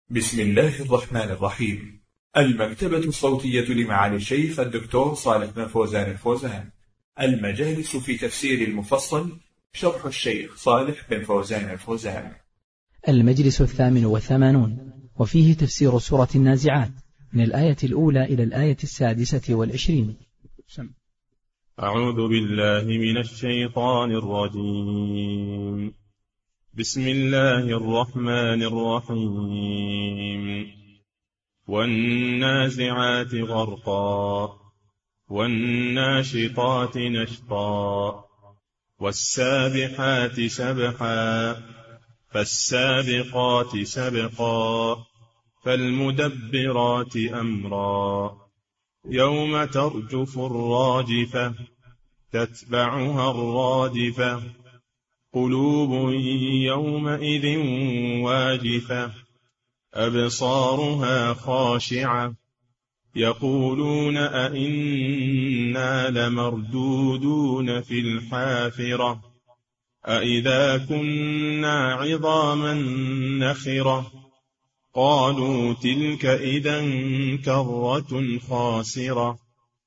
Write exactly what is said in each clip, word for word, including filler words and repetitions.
بسم الله الرحمن الرحيم. المكتبة الصوتية لمعالي الشيخ الدكتور صالح بن فوزان الفوزان. المجالس في تفسير المفصل، شرح الشيخ صالح بن فوزان الفوزان. المجلس الثامن والثمانون، وفيه تفسير سورة النازعات من الآية الأولى إلى الآية السادسة والعشرين. أعوذ بالله من الشيطان الرجيم. بسم الله الرحمن الرحيم. والنازعات غرقا والناشطات نشطا والسابحات سبحا فالسابقات سبقا فالمدبرات أمرا يوم ترجف الراجفة تتبعها الرادفة قلوب يومئذ واجفة أبصارها خاشعة يقولون أئنا لمردودون في الحافرة أئذا كنا عظاما نخرة قالوا تلك إذا كرة خاسرة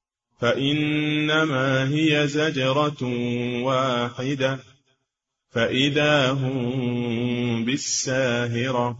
فإنما هي زجرة واحدة فإذا هم بالساهرة.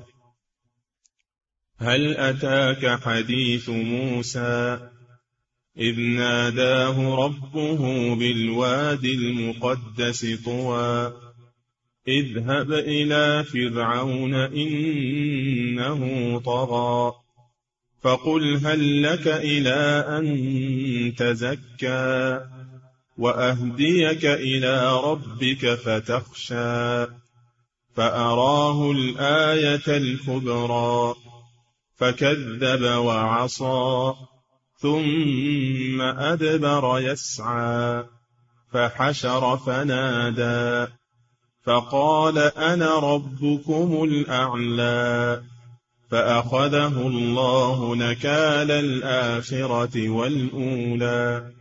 هل أتاك حديث موسى إذ ناداه ربه بالوادي المقدس طوى اذهب إلى فرعون إنه طغى فقل هل لك إلى أن تزكى وأهديك إلى ربك فتخشى فأراه الآية الكبرى فكذب وعصى ثم أدبر يسعى فحشر فنادى فقال أنا ربكم الأعلى فأخذه الله نكال الآخرة والأولى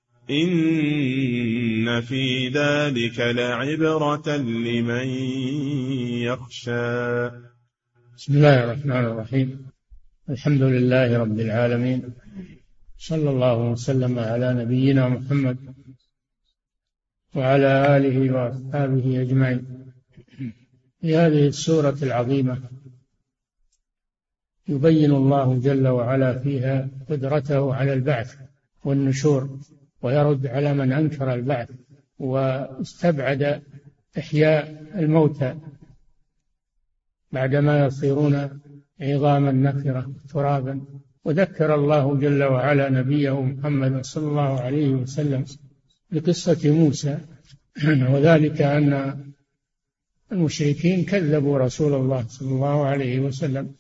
إن في ذلك لعبرة لمن يخشى. بسم الله الرحمن الرحيم. الحمد لله رب العالمين، صلى الله وسلم على نبينا محمد وعلى آله وأصحابه أجمعين. في هذه السورة العظيمة يبين الله جل وعلا فيها قدرته على البعث والنشور، ويرد على من أنكر البعث واستبعد إحياء الموتى بعدما يصيرون عظاما نخرة ترابا. وذكر الله جل وعلا نبيه محمد صلى الله عليه وسلم بقصة موسى، وذلك أن المشركين كذبوا رسول الله صلى الله عليه وسلم،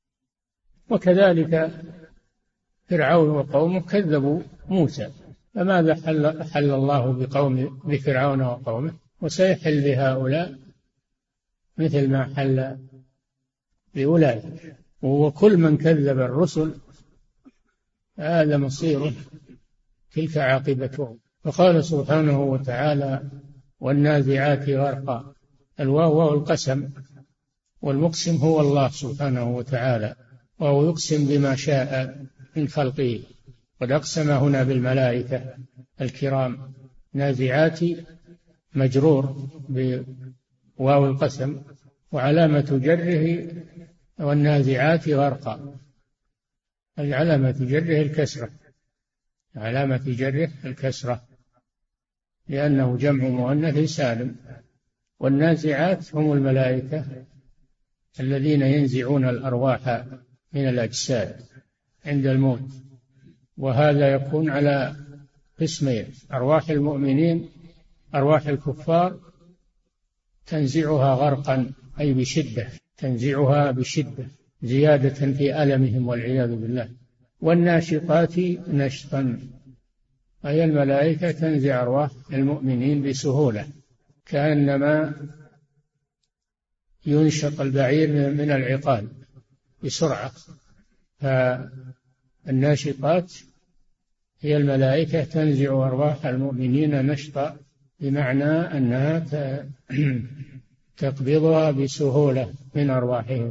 وكذلك فرعون وقومه كذبوا موسى. فماذا حل, حل الله بقوم بفرعون وقومه، وسيحل بهؤلاء مثل ما حل بأولئك. وكل من كذب الرسل هذا مصيره، تلك عاقبتهم. فقال سبحانه وتعالى والنازعات غرقا. الواو واو القسم، والمقسم هو الله سبحانه وتعالى، وهو يقسم بما شاء من خلقه. قد أقسم هنا بالملائكة الكرام. نازعات مجرور بواو القسم، وعلامة جره والنازعات غرقا، علامة جره الكسرة، علامة جره الكسرة لأنه جمع مؤنث سالم. والنازعات هم الملائكة الذين ينزعون الأرواح من الأجساد عند الموت، وهذا يكون على قسمين: أرواح المؤمنين، أرواح الكفار تنزعها غرقا أي بشدة، تنزعها بشدة زيادة في ألمهم والعياذ بالله. والناشطات نشطا، أي الملائكة تنزع أرواح المؤمنين بسهولة، كأنما ينشط البعير من العقال بسرعة. فالناشطات هي الملائكة تنزع أرواح المؤمنين نشطا، بمعنى أنها تقبضها بسهولة من أرواحهم.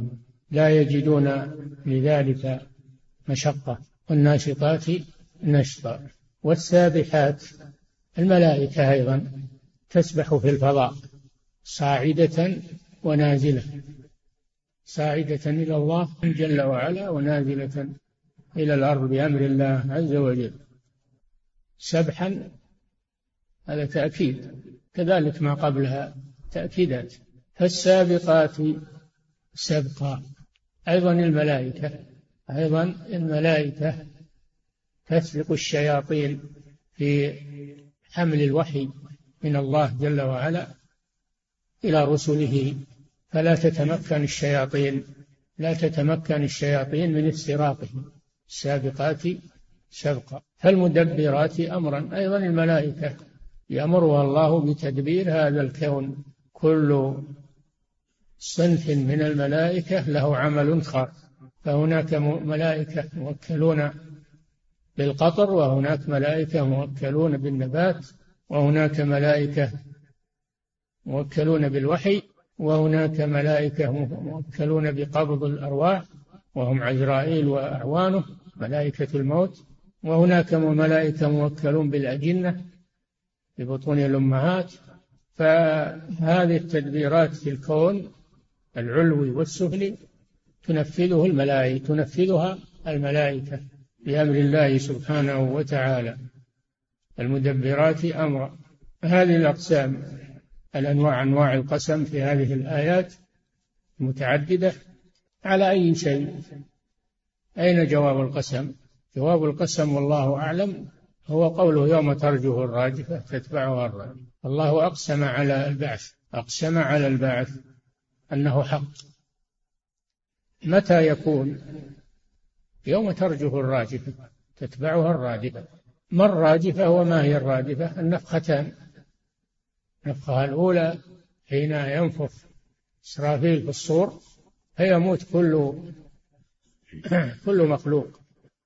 لا يجدون لذلك مشقة. والناشطات نشطا. والسابحات الملائكة أيضا تسبح في الفضاء صاعدة ونازلة، صاعدة إلى الله جل وعلا ونازلة إلى الأرض بأمر الله عز وجل سبحا. هذا تأكيد، كذلك ما قبلها تأكيدات. فالسابقات سبقا. أيضا الملائكة أيضا الملائكة تسبق الشياطين في حمل الوحي من الله جل وعلا إلى رسله، فلا تتمكن الشياطين لا تتمكن الشياطين من استراقهم. السابقات سبقا. فالمدبرات أمرا. أيضا الملائكة يأمرها الله بتدبير هذا الكون. كل صنف من الملائكة له عمل خاص، فهناك ملائكة موكلون بالقطر، وهناك ملائكة موكلون بالنبات، وهناك ملائكة موكلون بالوحي، وهناك ملائكة موكلون بقبض الأرواح وهم عزرائيل وأعوانه ملائكة الموت، وهناك ملائكة موكلون بالأجنة في بطون الأمهات. فهذه التدبيرات في الكون العلوي والسفلي تنفذه الملائكة تنفذها الملائكة بأمر الله سبحانه وتعالى. المدبرات أمرا. هذه الأقسام الأنواع أنواع القسم في هذه الآيات متعددة. على أي شيء؟ أين جواب القسم؟ جواب القسم والله أعلم هو قوله يوم ترجف الراجفة تتبعها الرادفة. الله أقسم على البعث أقسم على البعث أنه حق. متى يكون؟ يوم ترجف الراجفة تتبعها الرادفة. ما الراجفة وما هي الرادفة؟ النفختان. النفخة الأولى حين ينفخ إسرافيل في الصور فيموت كل كل مخلوق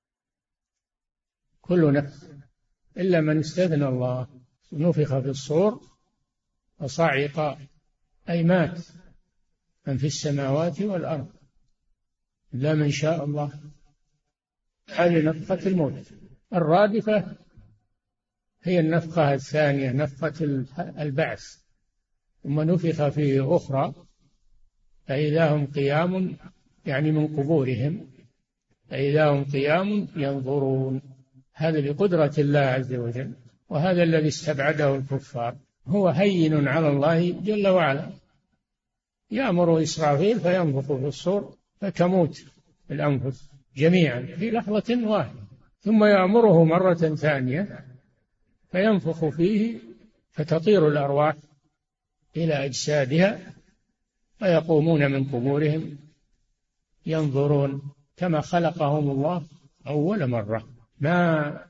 كل نفس إلا من استثنى الله. نفخ في الصور فصعق أي مات من في السماوات والأرض إلا من شاء الله. هذه نفخة الموت. الرادفة هي النفخة الثانية نفخة البعث، ثم نفخ فيه أخرى فإذا هم قيام يعني من قبورهم فإذا هم قيام ينظرون. هذا بقدرة الله عز وجل، وهذا الذي استبعده الكفار. هو هين على الله جل وعلا. يأمر إسرافيل فينفخ في الصور فتموت الأنفس جميعا في لحظة واحدة، ثم يأمره مرة ثانية فينفخ فيه فتطير الأرواح إلى أجسادها فيقومون من قبورهم ينظرون كما خلقهم الله أول مرة. ما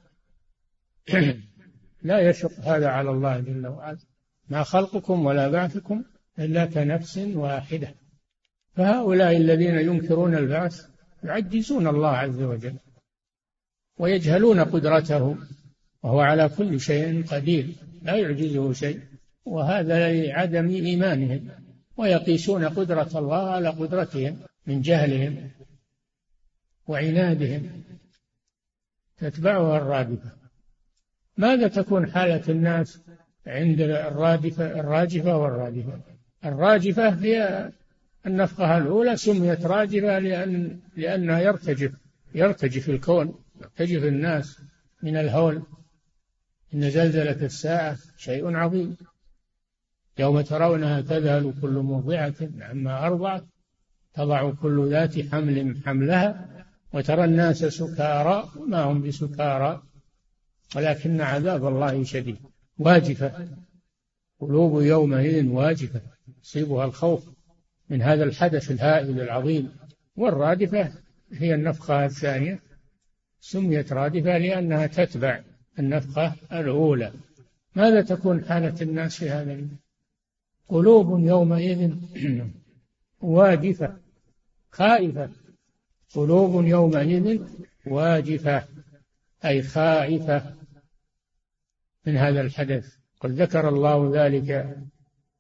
لا يشق هذا على الله جل وعلا. ما خلقكم ولا بعثكم إلا كنفس واحدة. فهؤلاء الذين ينكرون البعث يعجزون الله عز وجل ويجهلون قدرته، وهو على كل شيء قدير لا يعجزه شيء، وهذا لعدم إيمانهم، ويقيسون قدرة الله على قدرتهم من جهلهم وعنادهم. تتبعها الرادفة. ماذا تكون حالة الناس عند الرادفة الراجفة والرادفة؟ الراجفة هي النفخة الأولى سميت راجفة لأن لأنها يرتجف يرتجف الكون، يرتجف الناس من الهول. إن زلزلة الساعة شيء عظيم. يوم ترونها تذهل كل مرضعة عما أرضعت تضع كل ذات حمل حملها وترى الناس سكارى ما هم بسكارى ولكن عذاب الله شديد. واجفة. قلوب يومئذ واجفة يصيبها الخوف من هذا الحدث الهائل العظيم. والرادفة هي النفخة الثانية سميت رادفة لأنها تتبع النفخة الأولى. ماذا تكون حالة الناس في هذا اليوم؟ قلوب يومئذ واجفة خائفة. قلوب يومئذ واجفة أي خائفة من هذا الحدث. قد ذكر الله ذلك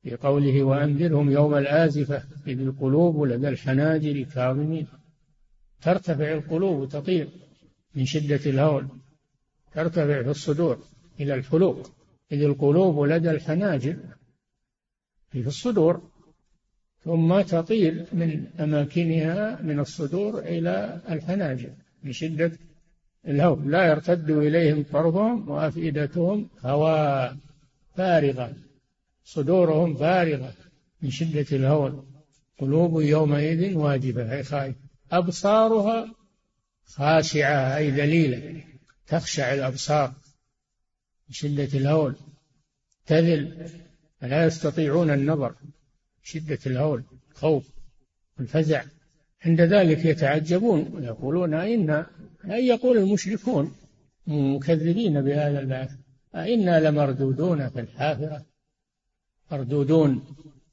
في قوله وأنذرهم يوم الآزفة إذ القلوب لدى الحناجر كاظمين. ترتفع القلوب وتطير من شدة الهول، ترتفع في الصدور إلى الحلوق. إذ القلوب لدى الحناجر في الصدور، ثم تطير من أماكنها من الصدور إلى الحناجر من شدة الهول. لا يرتد إليهم طرفهم وأفئدتهم هواء، فارغة، صدورهم فارغة من شدة الهول. قلوب يومئذ واجفة أي خائفة، أبصارها خاشعة أي ذليلة، تخشع الأبصار من شدة الهول، تذل، لا يستطيعون النظر شدة الهول، خوف والفزع. عند ذلك يتعجبون ويقولون أئنا، أي يقول المشركون مكذبين بهذا البعث، أئنا لمردودون في الحافرة، مردودون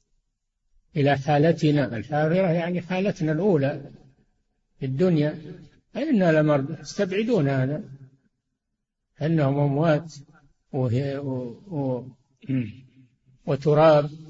إلى حالتنا الحافرة يعني حالتنا الأولى في الدنيا، أئنا لمردودون. يستبعدون هذا أنهم أموات وهي و... و... وتراب.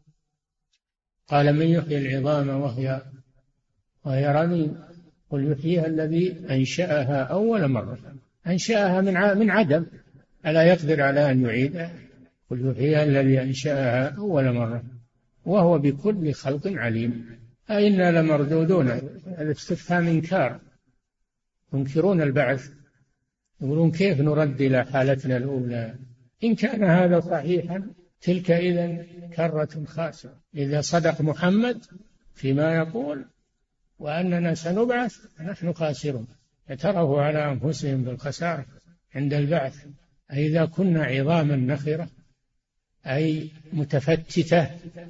قال من يحيي العظام وهي وهي رميم قل يحييها الذي أنشأها أول مرة. أنشأها من من عدم، ألا يقدر على أن يعيدها؟ قل يحييها الذي أنشأها أول مرة وهو بكل خلق عليم. أئنا لمردودون، هذا استفهام إنكار، ينكرون البعث، يقولون كيف نرد إلى حالتنا الأولى؟ إن كان هذا صحيحا تلك إذن كرة خاسرة. إذا صدق محمد فيما يقول وأننا سنبعث نحن خاسرون، اعترفوا على أنفسهم بالخسارة عند البعث. أي إذا كنا عظاما نخرة أي متفتتة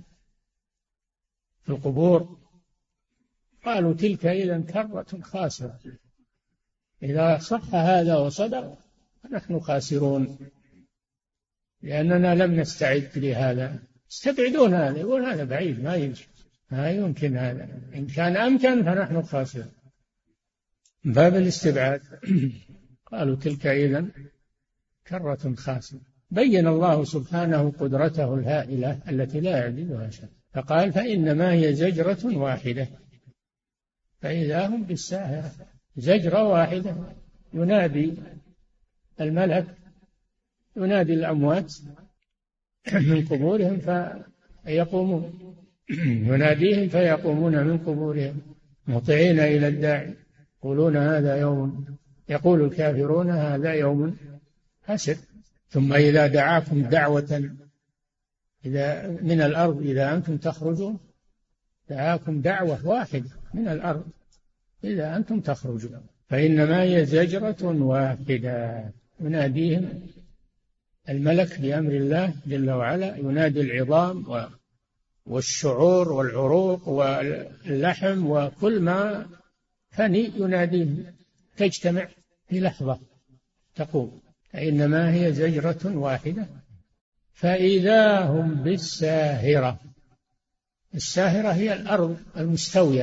في القبور، قالوا تلك إذن كرة خاسرة. إذا صح هذا وصدق نحن خاسرون لأننا لم نستعد لهذا. استبعدون هذا، يقول هذا بعيد ما يمكن، ما يمكن هذا، إن كان أمكن فنحن خاسرون، باب الاستبعاد. قالوا تلك إذن كرة خاسرة. بين الله سبحانه قدرته الهائلة التي لا يعجزها شيء، فقال فإنما هي زجرة واحدة فإذا هم بالساهرة. زجرة واحدة، ينادي الملك، ينادي الأموات من قبورهم فيقومون، يناديهم فيقومون من قبورهم مطيعين إلى الداعي، يقولون هذا يوم، يقول الكافرون هذا يوم حسر. ثم إذا دعاكم دعوة إذا من الأرض إذا أنتم تخرجون، دعاكم دعوة واحدة من الأرض إذا أنتم تخرجون، فإنما هي زجرة واحدة. يناديهم الملك بأمر الله جل وعلا، ينادي العظام والشعور والعروق واللحم وكل ما فني يناديهم، تجتمع في لحظة تقوم. فإنما هي زجرة واحدة فإذا هم بالساهرة. الساهرة هي الأرض المستوية،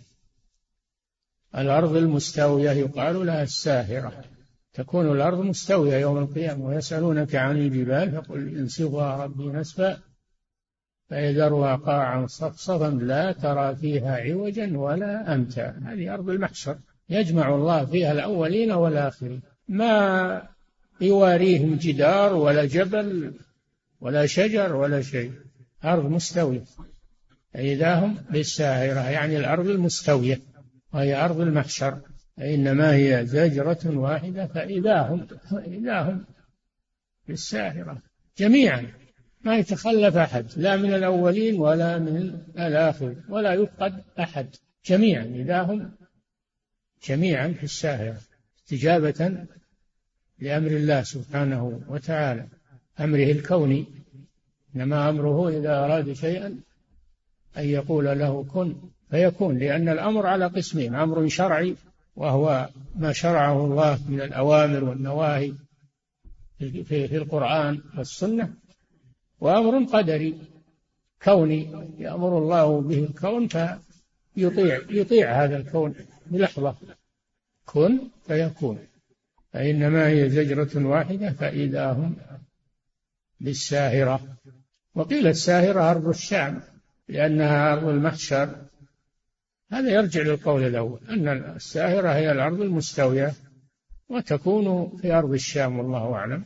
الأرض المستوية يقال لها الساهرة. تكون الأرض مستوية يوم القيامة. ويسألونك عن الجبال فقل ينسفها ربي نسفا فيذرها قاعا صفصفا لا ترى فيها عوجا ولا أمتا. هذه أرض المحشر، يجمع الله فيها الأولين والآخرين، ما يواريهم جدار ولا جبل ولا شجر ولا شيء، أرض مستوية. فإذا هم بالساهرة يعني الأرض المستوية وهي أرض المحشر. إنما هي زجرة واحدة فإذا هم إذا هم بالساهرة جميعا، ما يتخلف أحد لا من الأولين ولا من الآخر ولا يفقد أحد، جميعا إذا هم جميعا في الساهرة استجابة لأمر الله سبحانه وتعالى، أمره الكوني. إنما أمره إذا أراد شيئا أن يقول له كن فيكون، لأن الأمر على قسمين: أمر شرعي وهو ما شرعه الله من الأوامر والنواهي في القرآن والسنة، وأمر قدري كوني يأمر الله به الكون فيطيع يطيع هذا الكون بلحظة، كن فيكون. فإنما هي زجرة واحدة فإذا هم بالساهرة. وقيل الساهرة أرض الشام لأنها أرض المحشر. هذا يرجع للقول الأول أن الساهرة هي الأرض المستوية وتكون في أرض الشام والله أعلم.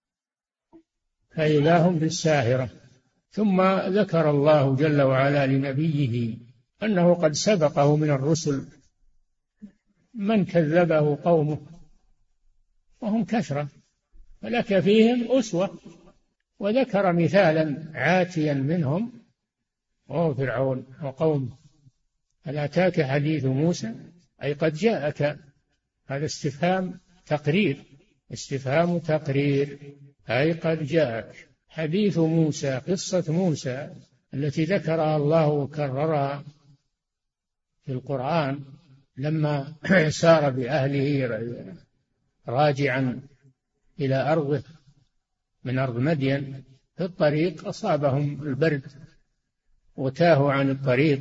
فإذا هم بالساهرة. ثم ذكر الله جل وعلا لنبيه أنه قد سبقه من الرسل من كذبه قومه وهم كثرة فلك فيهم أسوة. وذكر مثالا عاتيا منهم وهو فرعون وقومه. هل أتاك حديث موسى أي قد جاءك. هذا استفهام تقرير استفهام تقرير أي قد جاءك حديث موسى قصة موسى التي ذكرها الله وكررها في القرآن لما سار بأهله راجعا إلى أرضه من أرض مدين. في الطريق أصابهم البرد وتاهوا عن الطريق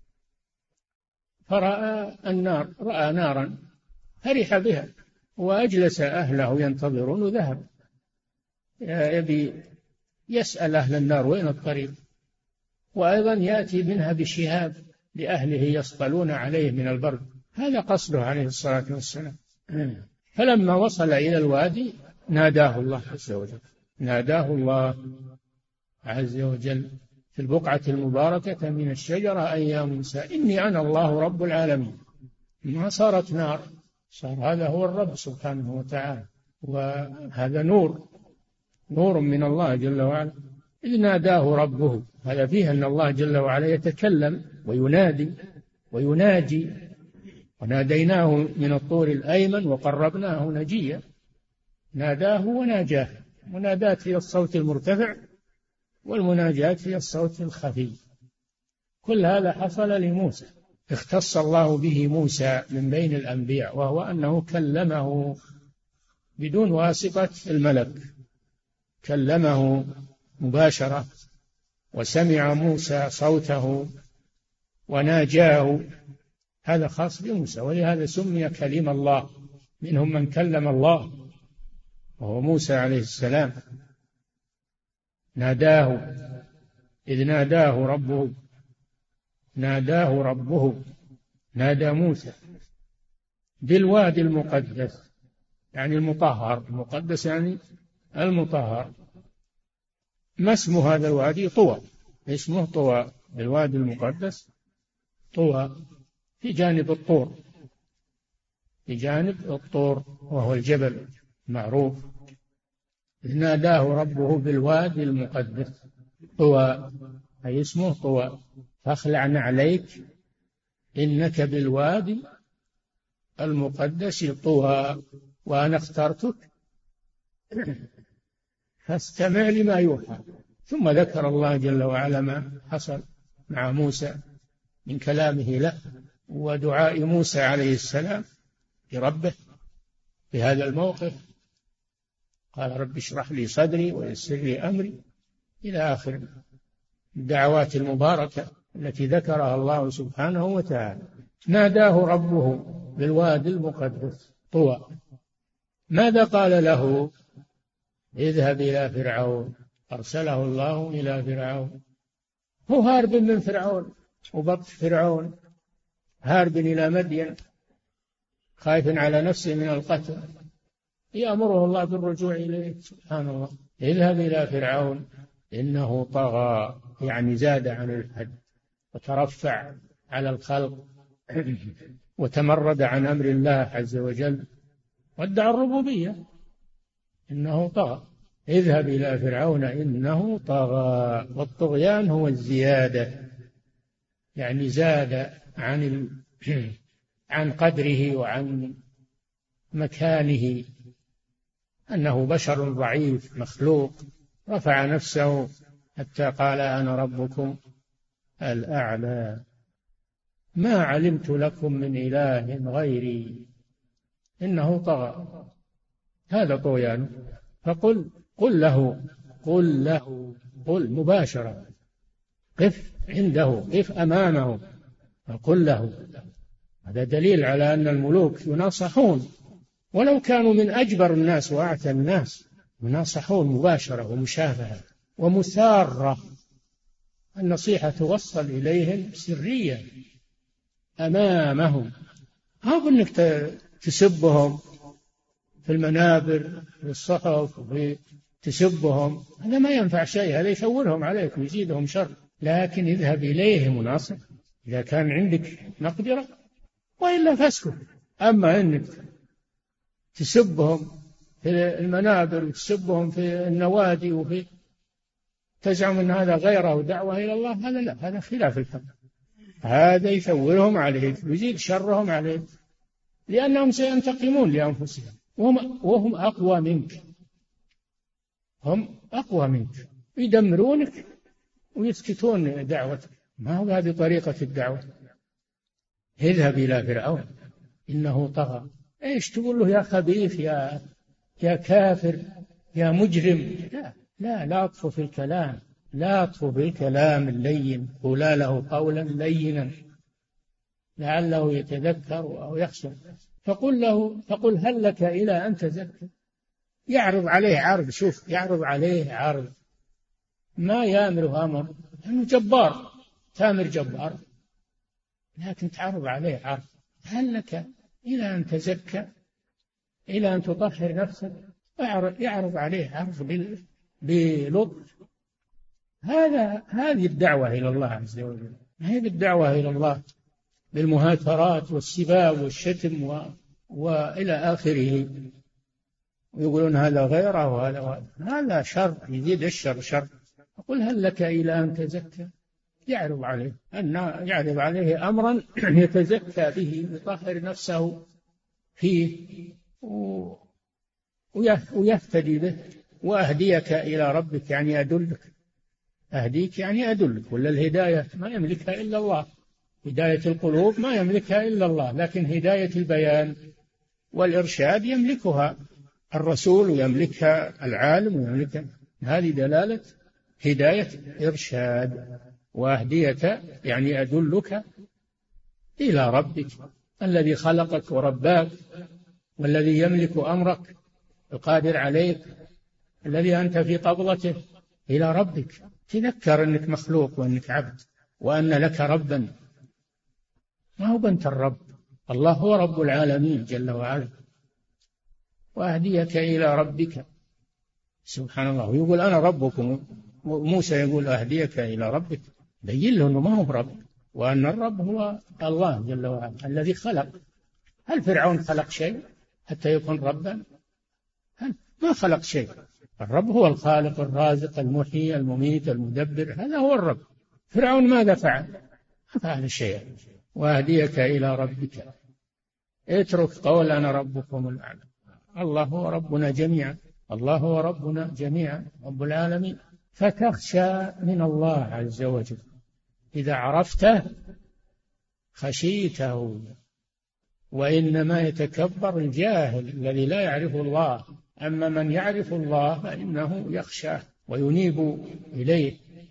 فرأى النار رأى نارا فرح بها وأجلس أهله ينتظرون وذهب يبي يسأل أهل النار وين الطريق. وأيضا يأتي منها بشهاب لأهله يصطلون عليه من البرد. هذا قصده عليه الصلاة والسلام. فلما وصل إلى الوادي ناداه الله عز وجل ناداه الله عز وجل في البقعة المباركة من الشجرة أي يا موسى إني أنا الله رب العالمين. ما صارت نار صار هذا هو الرب سبحانه وتعالى. وهذا نور نور من الله جل وعلا. إذ ناداه ربه. هذا فيه أن الله جل وعلا يتكلم وينادي ويناجي. وناديناه من الطور الأيمن وقربناه نجيا. ناداه وناجاه. مناداة هي الصوت المرتفع والمناجاة هي الصوت الخفي. كل هذا حصل لموسى. اختص الله به موسى من بين الأنبياء وهو أنه كلمه بدون واسطة الملك. كلمه مباشرة وسمع موسى صوته وناجاه. هذا خاص بموسى ولهذا سمي كلم الله. منهم من كلم الله وهو موسى عليه السلام. ناداه إذ ناداه ربه ناداه ربه نادى موسى بالوادي المقدس يعني المطهر. المقدس يعني المطهر. ما اسم هذا الوادي؟ طوى. اسمه طوى. الوادي المقدس طوى في جانب الطور في جانب الطور وهو الجبل معروف. إذ ناداه ربه بالوادي المقدس طوى أي اسمه طوى فاخلع نعليك إنك بالوادي المقدس طوى وأنا اخترتك فاستمع لما يوحى. ثم ذكر الله جل وعلا ما حصل مع موسى من كلامه له ودعاء موسى عليه السلام لربه في هذا الموقف. قال رب اشرح لي صدري ويسر لي أمري إلى آخر الدعوات المباركة التي ذكرها الله سبحانه وتعالى. ناداه ربه بالوادي المقدس طوى. ماذا قال له؟ اذهب إلى فرعون. أرسله الله إلى فرعون. هو هارب من فرعون وبطش فرعون هارب إلى مدين خايف على نفسه من القتل. يأمره الله بالرجوع إليه سبحان الله. اذهب إلى فرعون إنه طغى يعني زاد عن الحد وترفع على الخلق وتمرد عن أمر الله عز وجل وادعى الربوبية. إنه طغى. اذهب إلى فرعون إنه طغى. والطغيان هو الزيادة يعني زاد عن ال... عن قدره وعن مكانه. أنه بشر ضعيف مخلوق رفع نفسه حتى قال أنا ربكم الأعلى ما علمت لكم من إله غيري. إنه طغى. هذا طغيان. فقل قل له قل له قل مباشرة. قف عنده قف أمامه فقل له. هذا دليل على أن الملوك يناصحون ولو كانوا من أجبر الناس وأعتى الناس يناصحون مباشرة ومشافهة. ومسارة. النصيحة توصل إليهم سرية أمامهم، هو أنك تسبهم في المنابر والصحف وتسبهم، هذا ما ينفع شيء، هذا يشورهم عليك ويزيدهم شر. لكن اذهب إليهم وناصح إذا كان عندك مقدرة، وإلا فاسكت. أما أنك تسبهم في المنابر وتسبهم في النوادي وفي تزعم أن هذا غيره دعوة إلى الله، هذا لا، هذا خلاف الحق، هذا يثورهم عليك ويزيد شرهم عليك، لأنهم سينتقمون لأنفسهم وهم, وهم أقوى منك، هم أقوى منك، يدمرونك ويسكتون دعوتك. ما هو هذه طريقة الدعوة. اذهب إلى فرعون إنه طغى، إيش تقول له؟ يا خبيث، يا يا كافر، يا مجرم. لا لا لا أطفو في الكلام، لا أطفو في الكلام اللين، قولا له قولا لينا لعله يتذكر أو يخشى. فقل له فقل هل لك إلى أن تزكى. يعرض عليه عرض، شوف يعرض عليه عرض، ما يامره أمر، لأنه جبار، تامر جبار، لكن تعرض عليه عرض. هل لك إلى أن تزكى، إلى أن تطهر نفسك؟ يعرض عليه عرض بلطف. هذا هذه الدعوة إلى الله عز وجل، هذه الدعوة إلى الله بالمهاترات والسباب والشتم و... وإلى آخره، ويقولون هذا غيره وهذا هذا شر، يزيد الشر شر. أقول هل لك إلى أن تزكى؟ يعرض عليه أن يعرض عليه أمرا يتزكى به، يطهر نفسه فيه و... ويهتدي به. وأهديك إلى ربك يعني أدلك، أهديك يعني أدلك، ولا الهداية ما يملكها إلا الله، هداية القلوب ما يملكها إلا الله، لكن هداية البيان والإرشاد يملكها الرسول ويملكها العالم ويملكها. هذه دلالة هداية إرشاد. وأهديك يعني أدلك إلى ربك الذي خلقك ورباك، والذي يملك أمرك، القادر عليك، الذي أنت في قبضته، إلى ربك. تذكر أنك مخلوق وأنك عبد وأن لك ربا، ما هو بنت الرب، الله هو رب العالمين جل وعلا. وأهديك إلى ربك، سبحان الله، يقول أنا ربكم، موسى يقول أهديك إلى ربك، بين له أنه ما هو رب، وأن الرب هو الله جل وعلا الذي خلق. هل فرعون خلق شيء حتى يكون ربا؟ هل ما خلق شيء. الرب هو الخالق الرازق المحيي المميت المدبر، هذا هو الرب. فرعون ماذا فعل؟ ما فعل شيئا. وأهديك إلى ربك، اترك قول أنا ربكم الأعلى، الله هو ربنا جميعا، الله هو ربنا جميعا رب العالمين. فتخشى من الله عز وجل، إذا عرفته خشيته. وإنما يتكبر الجاهل الذي لا يعرف الله، أما من يعرف الله فإنه يخشاه وينيب إليه،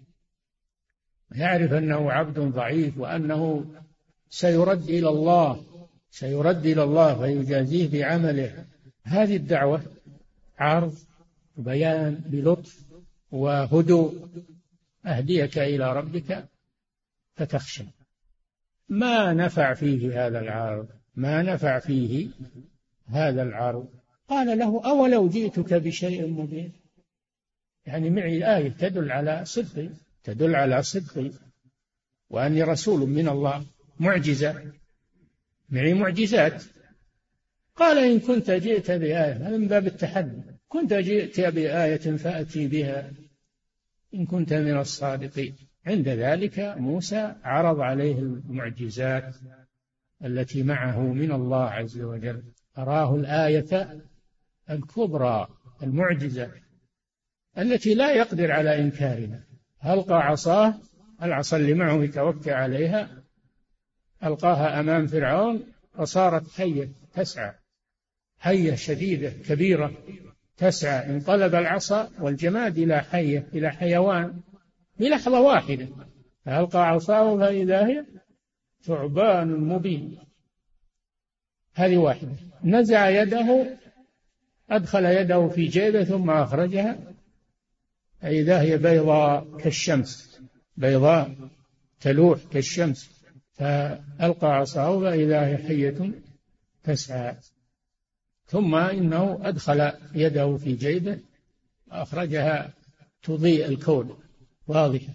يعرف أنه عبد ضعيف وأنه سيرد إلى الله، سيرد إلى الله فيجازيه بعمله. هذه الدعوة عرض بيان بلطف وهدوء. أهديك إلى ربك فتخشى. ما نفع فيه هذا العرض، ما نفع فيه هذا العرض. قال له أولو جئتك بشيء مبين، يعني معي آية تدل على صدقي، تدل على صدقي وأني رسول من الله، معجزة، معي معجزات. قال إن كنت جئت بآية، هذا من باب التحدي، كنت جئت بآية فأتي بها إن كنت من الصادقين. عند ذلك موسى عرض عليه المعجزات التي معه من الله عز وجل، أراه الآية الكبرى، المعجزة التي لا يقدر على إنكارها. ألقى عصاه، العصا اللي معه يتوكى عليها، ألقاها أمام فرعون فصارت حية تسعى، حية شديدة كبيرة تسعى. انقلب العصا والجماد إلى حية، إلى حيوان بلحظة واحدة. فألقى عصاه فإذا هي ثعبان مبين. هذه واحدة. نزع يده، أدخل يده في جيبه ثم أخرجها فإذا هي بيضاء كالشمس، بيضاء تلوح كالشمس، فألقى عصاه فإذا هي حية تسعى. ثم إنه أدخل يده في جيبه وأخرجها تضيء الكون واضحة،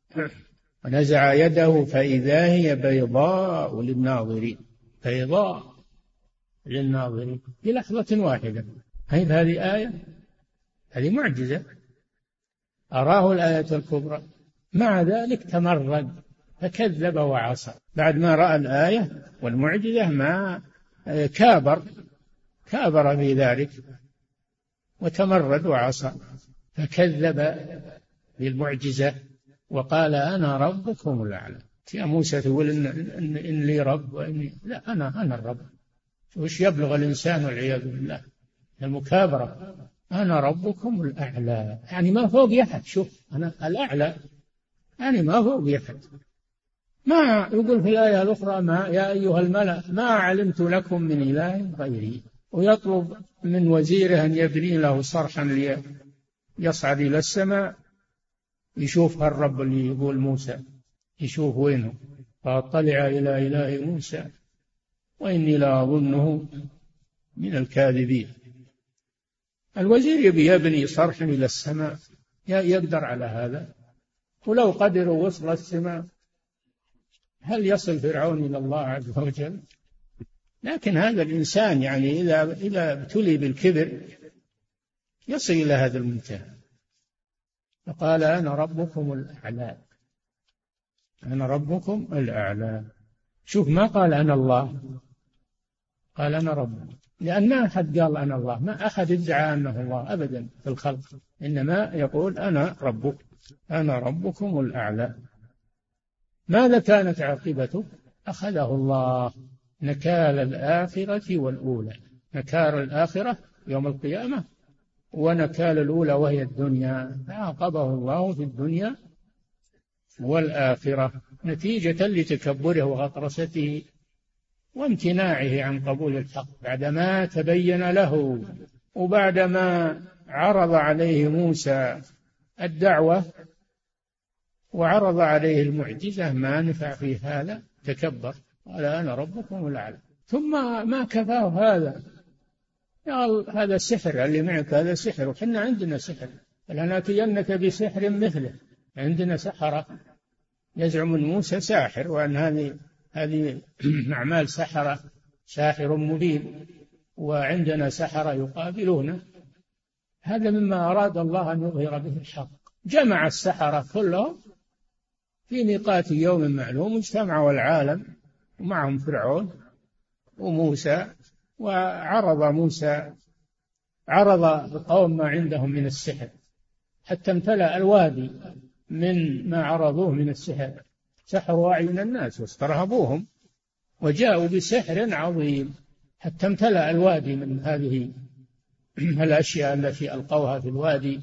ونزع يده فإذا هي بيضاء للناظرين، بيضاء للناظرين في لحظة واحدة. هذه آية، هذه معجزة، أراه الآية الكبرى، مع ذلك تمرد فكذب وعصى. بعد ما رأى الآية والمعجزة ما كابر كابر في ذلك وتمرد وعصى، فكذب بالمعجزة وقال أنا ربكم الأعلى. يا موسى تقول إن, إن, إن لي رب وإني لا، أنا أنا الرب. وش يبلغ الإنسان والعياذ بالله المكابرة؟ أنا ربكم الأعلى، يعني ما فوق أحد. شوف، أنا الأعلى يعني ما فوق أحد. ما يقول في الآية الأخرى ما يا أيها الملأ ما علمت لكم من إله غيري، ويطلب من وزيره أن يبني له صرحا ليصعد إلى السماء يشوف الرب اللي يقول موسى، يشوف وينه، فاطلع إلى إله موسى وإني لأظنه من الكاذبين. الوزير يبي يبني صرحا إلى السماء، يقدر على هذا؟ ولو قدروا وصل السماء هل يصل فرعون إلى الله عز وجل؟ لكن هذا الإنسان يعني إذا إذا ابتلي بالكبر يصل إلى هذا المنتهى. فقال أنا ربكم الأعلى، أنا ربكم الأعلى. شوف، ما قال أنا الله، قال أنا رب، لأن ما أحد قال أنا الله، ما أحد ادعى أنه الله أبدا في الخلق، إنما يقول أنا ربك، أنا ربكم الأعلى. ماذا كانت عاقبته؟ أخذه الله نكال الآخرة والأولى، نكال الآخرة يوم القيامة ونكال الأولى وهي الدنيا، فعاقبه الله في الدنيا والآخرة نتيجة لتكبره وغطرسته وامتناعه عن قبول الحق بعدما تبين له، وبعدما عرض عليه موسى الدعوة وعرض عليه المعجزة ما نفع في هذا، تكبر قال أنا ربكم الأعلى. ثم ما كفاه هذا، قال هذا السحر اللي معك هذا سحر، وحنا عندنا سحر، فلنأتينك بسحر مثله. عندنا سحرة، يزعم موسى ساحر، وأن هذه هذه أعمال سحرة، ساحر مبين، وعندنا سحرة يقابلونه. هذا مما أراد الله أن يظهر به الحق. جمع السحرة كلهم في ميقات يوم معلوم، اجتمعوا العالم ومعهم فرعون وموسى، وعرض موسى عرض القوم ما عندهم من السحر حتى امتلأ الوادي من ما عرضوه من السحر، سحروا أعين الناس واسترهبوهم وجاءوا بسحر عظيم حتى امتلأ الوادي من هذه الأشياء التي ألقوها في الوادي،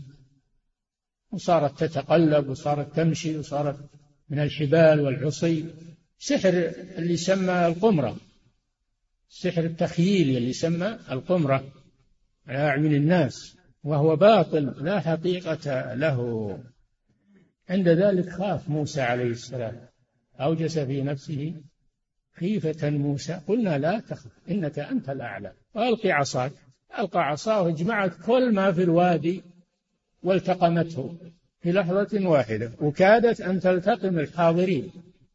وصارت تتقلب وصارت تمشي وصارت من الحبال والعصي. سحر اللي سمى القمرة، سحر التخييل اللي سمى القمرة على أعين الناس، وهو باطل لا حقيقة له. عند ذلك خاف موسى عليه السلام، أوجس في نفسه خيفة موسى، قلنا لا تخف إنك أنت الأعلى وألقي عصاك. ألقى عصاه اجمعت كل ما في الوادي والتقمته في لحظة واحدة، وكادت أن تلتقم الحاضرين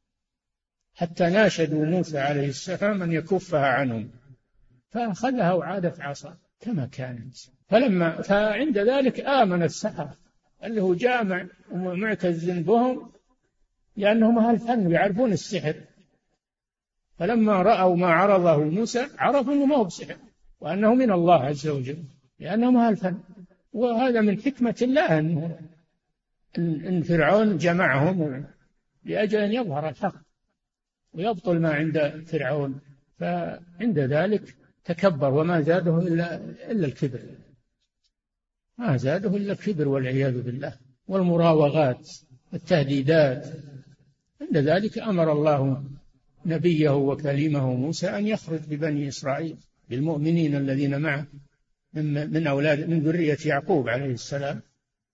حتى ناشدوا موسى عليه السلام أن يكفها عنهم، فأخذها وعادت عصا كما كانت. فلما فعند ذلك آمن السحرة اللي هو جامع ومعتز بهم لأنهم أهل فن يعرفون السحر. فلما رأوا ما عرضه موسى عرفوا أنه ما هو بسحر وأنه من الله عز وجل، لأنهم أهل فن. وهذا من حكمة الله أن إن فرعون جمعهم لأجل أن يظهر الحق ويبطل ما عند فرعون. فعند ذلك تكبر وما زاده إلا إلا الكبر، ما زاده إلا الكبر والعياذ بالله والمراوغات والتهديدات. عند ذلك أمر الله نبيه وكليمه موسى أن يخرج ببني إسرائيل بالمؤمنين الذين معه من أولاد من ذرية يعقوب عليه السلام،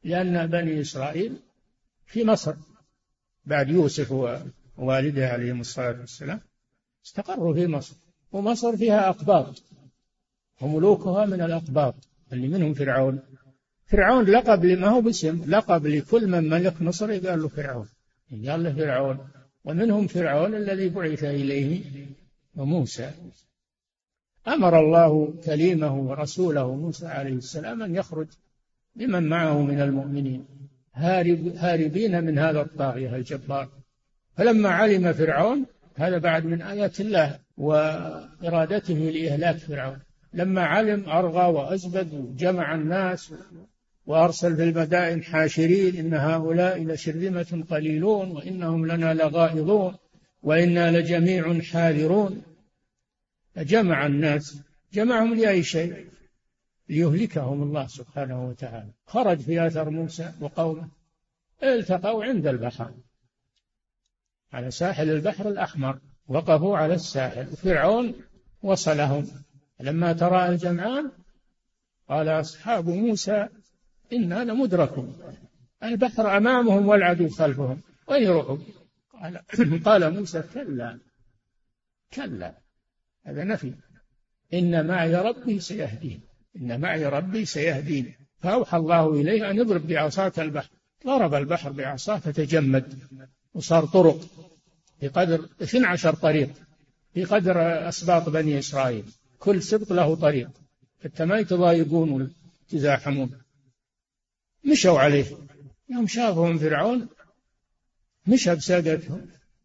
لأن بني إسرائيل في مصر بعد يوسف ووالده عليهم الصلاة والسلام استقروا في مصر، ومصر فيها أقباط وملوكها من الأقباط اللي منهم فرعون. فرعون لقب ما هو باسم، لقب لكل من ملك مصر قال له فرعون، قال له فرعون، ومنهم فرعون الذي بعث إليه وموسى. أمر الله كليمه ورسوله موسى عليه السلام أن يخرج لمن معه من المؤمنين هارب هاربين من هذا الطاغية الجبار. فلما علم فرعون، هذا بعد من آيات الله وإرادته لإهلاك فرعون، لما علم أرغى وأزبد وجمع الناس وأرسل في المدائن حاشرين إن هؤلاء لشرذمة قليلون وإنهم لنا لغائظون وإنا لجميع حاذرون. جمع الناس، جمعهم لأي شيء؟ ليهلكهم الله سبحانه وتعالى. خرج في أثر موسى وقومه، التقوا عند البحر على ساحل البحر الأحمر، وقفوا على الساحل، وفرعون وصلهم. لما تراءى الجمعان قال أصحاب موسى إنا لمدركون، البحر أمامهم والعدو خلفهم، وين يروحوا؟ قال, قال موسى كلا كلا، هذا نفي، إن معي ربي سيهدين، إن معي ربي سيهدين. فأوحى الله إليه أن يضرب بعصاك البحر، ضرب البحر بعصاه فتجمد وصار طرق بقدر اثني عشر طريق بقدر أسباط بني إسرائيل، كل سبط له طريق حتى ما يتضايقون ويتزاحمون. مشوا عليه، يوم شافهم فرعون مشى بساقتهم.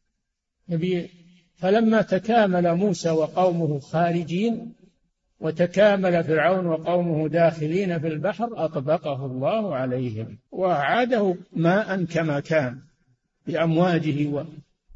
فلما تكامل موسى وقومه خارجين وتكامل فرعون وقومه داخلين في البحر أطبقه الله عليهم وأعاده ماء كما كان بأمواجه و...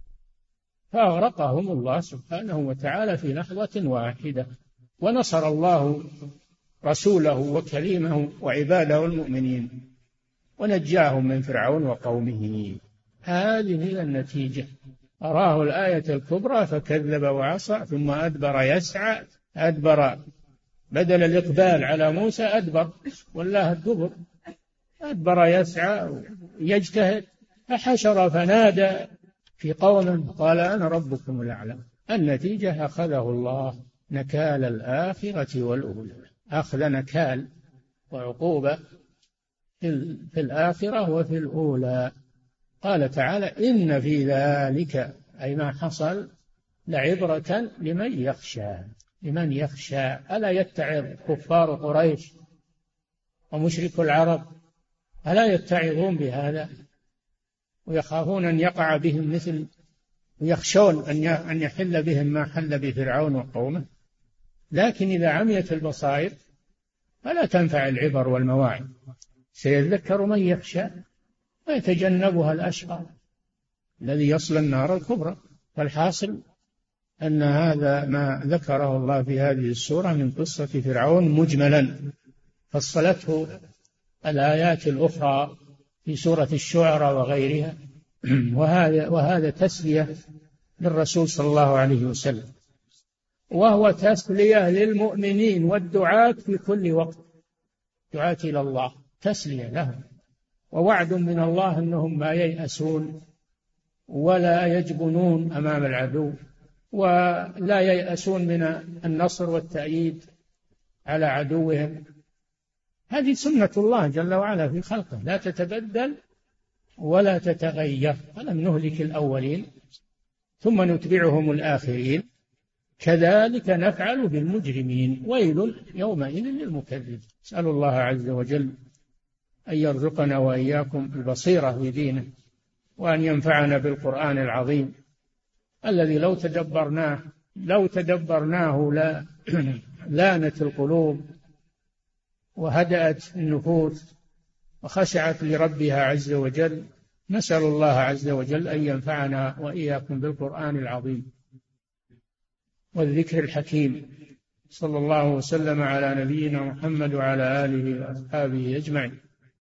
فأغرقهم الله سبحانه وتعالى في لحظة واحدة. ونصر الله رسوله وكليمه وعباده المؤمنين ونجاهم من فرعون وقومه. هذه هي النتيجة. أراه الآية الكبرى فكذب وعصى ثم أدبر يسعى، أدبر بدل الإقبال على موسى أدبر، والله الدبر، أدبر يسعى يجتهد، فحشر فنادى في قوم قال أنا ربكم الأعلى. النتيجة أخذه الله نكال الآخرة والأولى، أخذ نكال وعقوبة في الآخرة وفي الأولى. قال تعالى إن في ذلك أي ما حصل لعبرة لمن يخشى، لمن يخشى. ألا يتعظ كفار قريش ومشرك العرب؟ ألا يتعظون بهذا ويخافون أن يقع بهم مثل، ويخشون أن يحل بهم ما حل بفرعون وقومه؟ لكن إذا عميت البصائر فلا تنفع العبر والمواعظ. سيذكر من يخشى ويتجنبها الأشقى الذي يصل النار الكبرى. فالحاصل أن هذا ما ذكره الله في هذه السورة من قصة فرعون مجملا، فصلته الآيات الأخرى في سورة الشعراء وغيرها. وهذا وهذا تسلية للرسول صلى الله عليه وسلم، وهو تسلية للمؤمنين والدعاة في كل وقت، دعاة إلى الله تسلية لهم، ووعد من الله أنهم ما ييأسون ولا يجبنون أمام العدو، ولا ييأسون من النصر والتأييد على عدوهم. هذه سنة الله جل وعلا في خلقه، لا تتبدل ولا تتغير. ألم نهلك الأولين ثم نتبعهم الآخرين كذلك نفعل بالمجرمين ويل يومئذ للمكذبين. أسأل الله عز وجل أن يرزقنا وإياكم البصيرة في دينه، وأن ينفعنا بالقرآن العظيم الذي لو تدبرناه لو تدبرناه لا لانت القلوب وهدأت النفوس وخشعت لربها عز وجل. نسأل الله عز وجل أن ينفعنا وإياكم بالقرآن العظيم والذكر الحكيم. صلى الله وسلم على نبينا محمد وعلى آله وأصحابه أجمعين.